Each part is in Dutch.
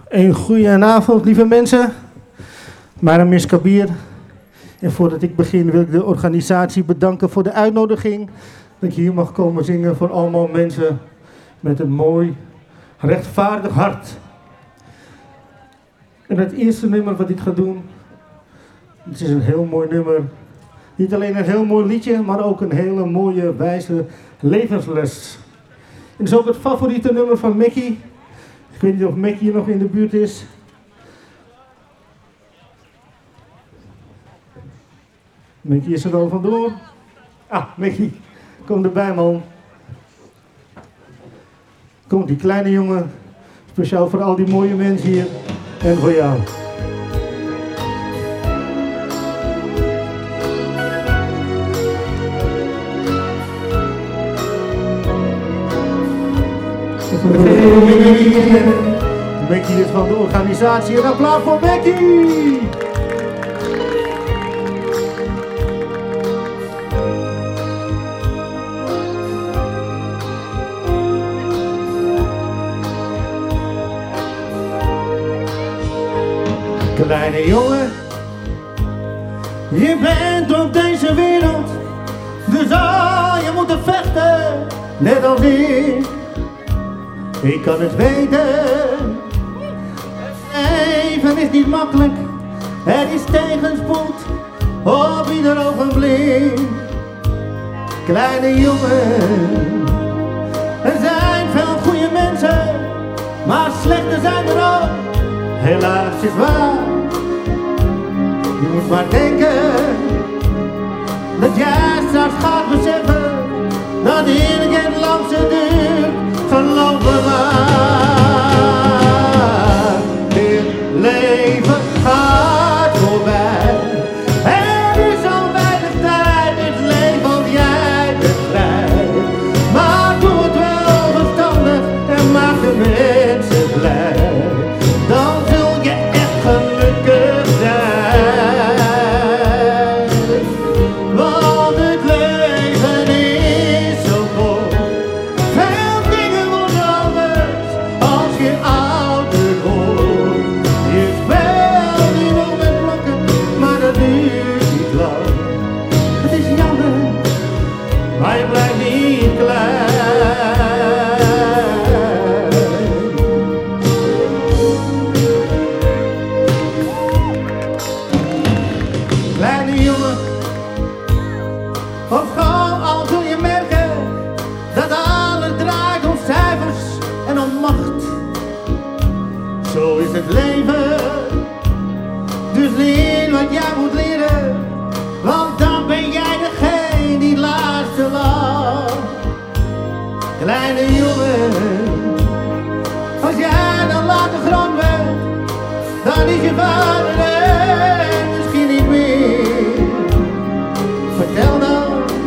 Een goedenavond, lieve mensen. Mijn naam is Kabir. En voordat ik begin wil ik de organisatie bedanken voor de uitnodiging. Dat ik hier mag komen zingen voor allemaal mensen met een mooi, rechtvaardig hart. En het eerste nummer wat ik ga doen, het is een heel mooi nummer. Niet alleen een heel mooi liedje, maar ook een hele mooie, wijze levensles. En het is ook het favoriete nummer van Mickey. Ik weet niet of Mickey hier nog in de buurt is. Mickey is er al vandoor. Ah, Mickey, kom erbij, man. Komt die kleine jongen, speciaal voor al die mooie mensen hier en voor jou. Mickey is van de organisatie. Een applaus voor Mickey! Kleine jongen, je bent op deze wereld, dus zal je moeten vechten, net als ik. Ik kan het weten, het leven is niet makkelijk, er is tegenspoed op ieder ogenblik. Kleine jongen, er zijn veel goede mensen, maar slechte zijn er ook, helaas is waar. Je moet maar denken, dat jij straks gaat beseffen, dat eerlijk het langste duurt. Geloof me maar, dit leven gaat voorbij. Er is al weinig tijd, dit leven of jij bent vrij. Maar doe het wel verstandig en maak de mensen blij. Dan zul je echt gelukkig zijn. Want het leven is zo mooi. Veel dingen worden anders als je ouder wordt. Je speelt nu nog met blokken, maar dat duurt niet lang. Het is jammer, maar je blijft niet klein. Kleine jongen, op school al zul je merken dat alles draait om cijfers en om macht. Zo is het leven, dus leer wat jij moet leren, want dan ben jij degene die het laatste lacht. Kleine jongen, als jij dan later groot bent, dan is je vader er misschien niet meer. Vertel dan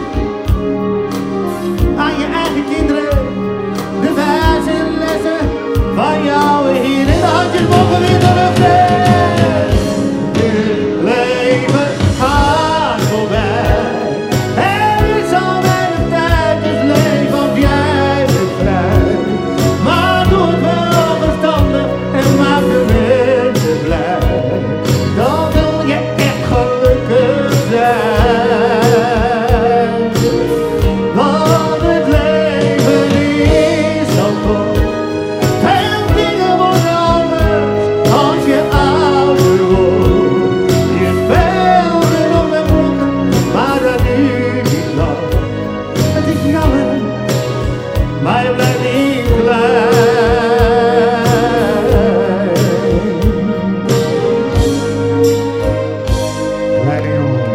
aan je eigen kinderen de wijze lessen van jou hier in de handjes mogen weer terugzetten. Het leven gaat voorbij. Er is al weinig tijd, dus leef of jij bent vrij. Maar doe het wel verstandig en maak de mensen blij. Dan wil je echt gelukkig zijn. Want het leven is zo kort. Veel dingen worden anders als je ouder wordt. Je speelt er nog met blokken, maar dat duurt niet lang. Het is jammer, maar je blijft niet klein. Kleine jongen.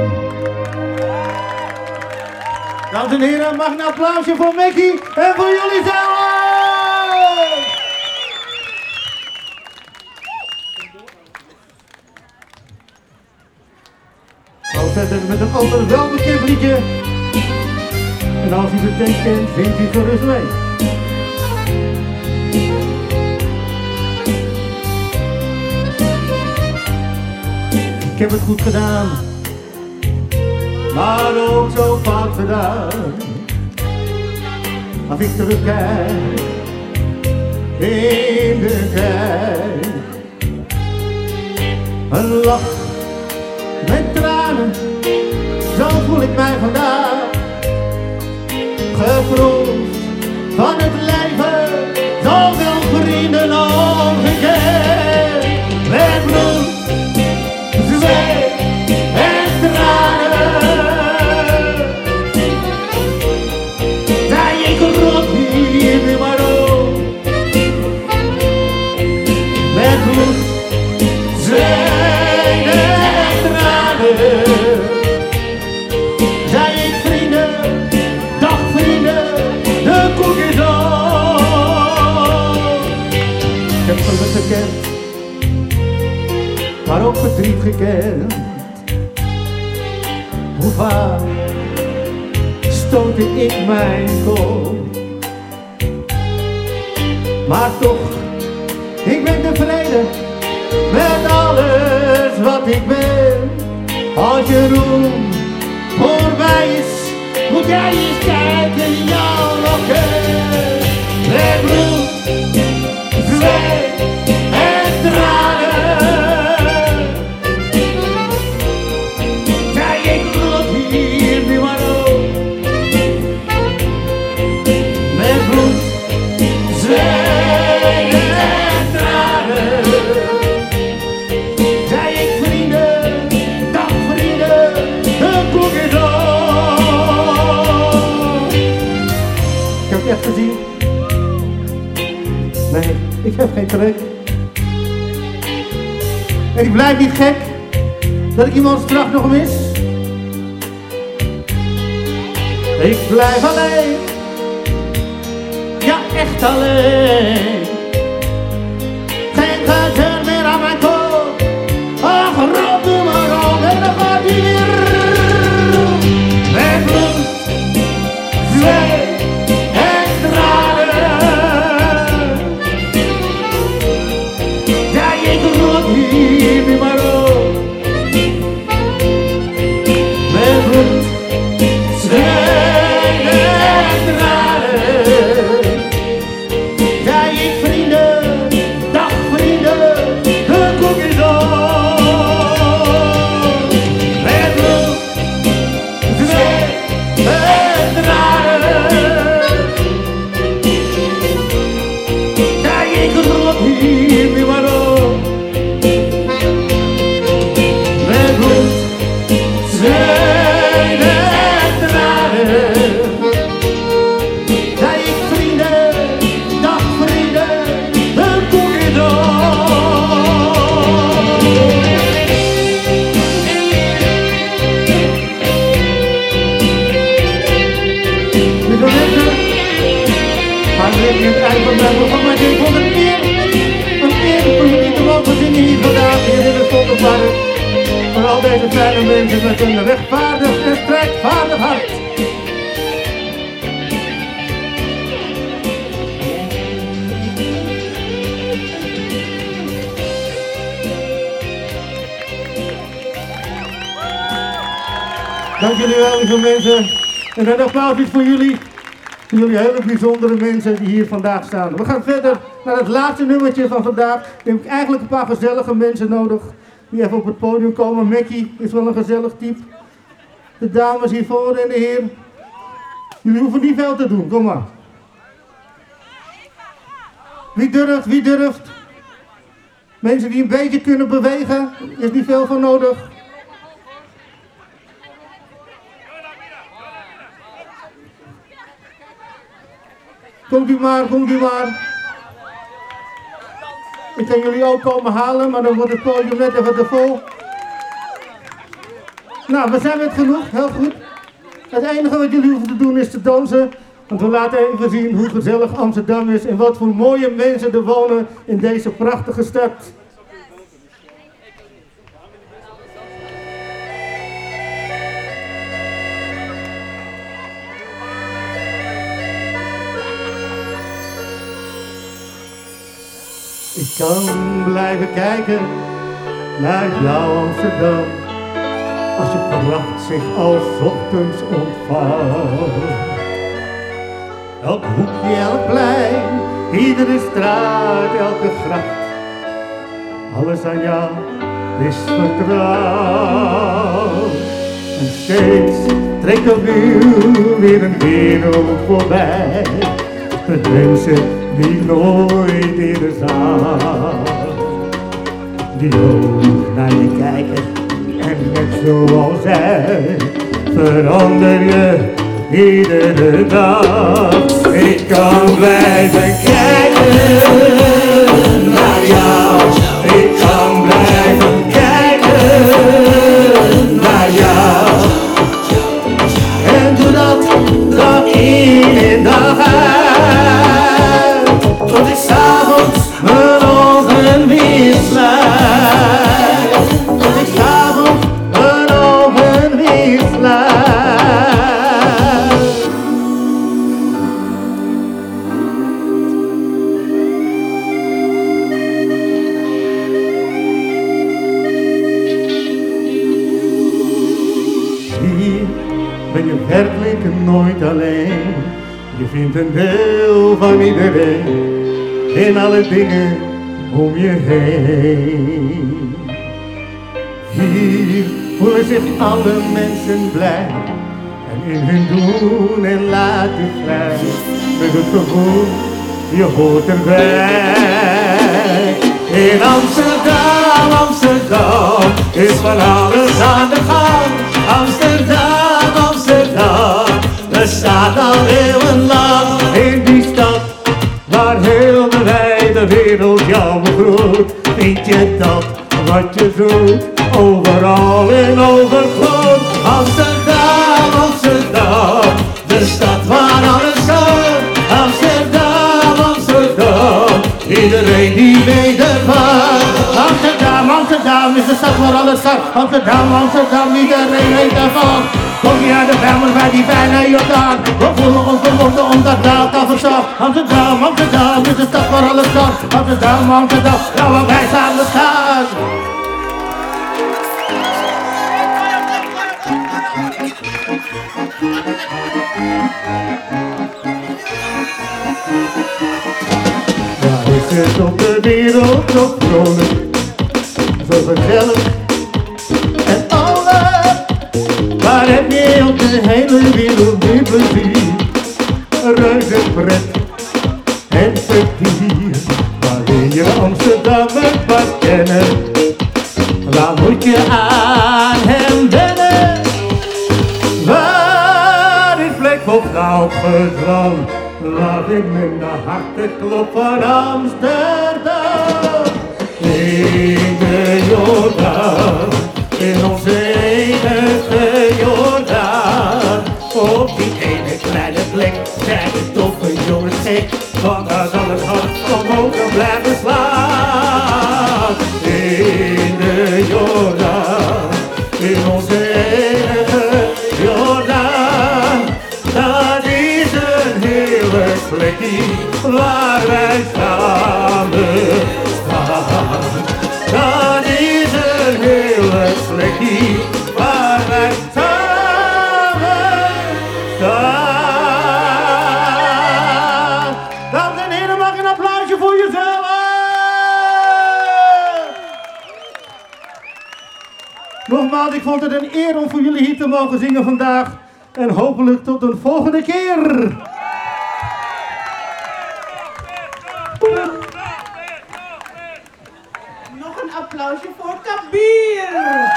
Dames en heren, mag een applausje voor Mickey en voor jullie zelf! Zo zetten we met een ander welbekend liedje. En als u de tekst kent, vindt u gerust mee. Ik heb het goed gedaan, maar ook zo fout gedaan. Als ik terugkijk in de tijd, lach, met tranen, zo voel ik mij vandaag. Geproefd van het leven, zoveel vrienden omgekeerd. Met bloed, zweet en tranen, zei ik rot hier nu maar op. Met bloed, zweet en tranen, zei ik vrienden, dag vrienden, de koek is op. Ik heb geluk gekend, maar ook verdriet gekend. Hoe vaak stootte ik mijn kop, maar toch, ik ben tevreden met alles wat ik ben. Als je roem voorbij is, moet jij eens kijken in jouw loket. Met bloed, zweet en tranen, zei ik rot hier nu maar op. Met bloed, zweet en tranen, zei ik vrienden, dag vrienden, de koek is op. Ik heb het echt gezien. Nee, ik heb geen trek. En ik blijf niet gek dat ik iemand straks nog mis. Ik blijf alleen, ja echt alleen. Geen gezeur meer aan mijn kop. Ach, rot doe maar op en dan gaat hij weer. Met bloed, zweet en tranen, zei ik rot hier nu maar op. Met bloed, zweet en tranen, zei ik vrienden, dag vrienden, de koek is op. Met bloed, zweet en tranen, zei ik rot hier nu maar op. Met bloed, zweet en tranen, zei ik vrienden, dag vrienden, de koek is op. Lieve mensen, gaan we in het eind van mijn programma. Ik vond het een eer voor jullie te mogen zingen hier vandaag hier in het Vondelpark. Voor al deze fijne mensen met een rechtvaardig en strijdvaardig hart. Dank jullie wel, lieve mensen. En een applaus is voor jullie. Voor jullie hele bijzondere mensen die hier vandaag staan. We gaan verder naar het laatste nummertje van vandaag. Dan heb ik eigenlijk een paar gezellige mensen nodig die even op het podium komen. Mackie is wel een gezellig type. De dames hiervoor en de heer. Jullie hoeven niet veel te doen, kom maar. Wie durft, wie durft? Mensen die een beetje kunnen bewegen, is niet veel van nodig. Komt u maar, komt u maar. Ik kan jullie ook komen halen, maar dan wordt het podium net even te vol. Nou, we zijn met genoeg, heel goed. Het enige wat jullie hoeven te doen is te dansen. Want we laten even zien hoe gezellig Amsterdam is en wat voor mooie mensen er wonen in deze prachtige stad. Ik kan blijven kijken naar jouw Amsterdam, als je pracht zich als ochtends ontvouwt. Elk hoekje, elk plein, iedere straat, elke gracht, alles aan jou is vertrouwd. En steeds trekt opnieuw weer een wereld voorbij. Met mensen die nooit eerder zag. Die ook naar je kijken en net zoals zij verander je iedere dag. Ik kan blijven kijken naar jou. Ik kan blijven kijken naar jou. En doe dat dag in en dag uit. Tot ik s'avonds mijn ogen weer sluit. Tot ik s'avonds mijn ogen weer sluit. Hier ben je werkelijk nooit alleen. Je vindt een deel van iedereen in alle dingen om je heen. Hier voelen zich alle mensen blij en in hun doen en laten vrij. Met het gevoel, je hoort erbij. In Amsterdam, Amsterdam, is van alles aan de gang. Amsterdam, Amsterdam, bestaat al eeuwenlang. In die stad, waar heel de wijde wereld jou begroet, vind je dat wat je zoekt, overal en overvloed. Amsterdam, Amsterdam, de stad waar alles kan. Amsterdam, Amsterdam, iedereen die weet ervan. Amsterdam, Amsterdam is de stad waar alles kan. Amsterdam, Amsterdam, iedereen weet ervan. Kom je uit de Bijlmer bij die bijna Jordaan. We voelen ons verbonden omdat we elkaar verstaan. Amsterdam, Amsterdam is de stad waar alles kan. Amsterdam, Amsterdam, ja, waar wij samen staan. Waar is het op de wereld zo vrolijk, zo gezellig en alle? Waar heb je op de hele wereld meer plezier, reuze pret en vertier? Wanneer je Amsterdam het pas kennen, waar moet je aan hem wennen? Waar is plek voor vrouw gedwang? Laat ik met de harten klop van Amsterdam. In de Jordaan, in onze enige Jordaan. Op die ene kleine plek zijn de toffe jongens gek, want daar zal het hart omhoog blijven slaan. In de Jordaan, in onze enige Jordaan. Dat is een heerlijk plekje waar wij samen staan. Dat is een heerlijk plekje waar wij samen staan. Dames en heren, mag een applausje voor jezelf. Nogmaals, ik vond het een eer om voor jullie hier te mogen zingen vandaag. En hopelijk tot een volgende keer. Nog een applausje voor Kabir.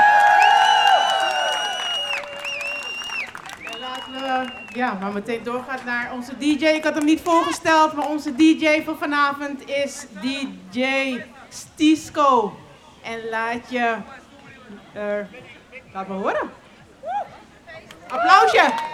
En laten we maar meteen doorgaan naar onze DJ. Ik had hem niet voorgesteld, maar onze DJ van vanavond is DJ Stisco. En laat me horen. Applausje.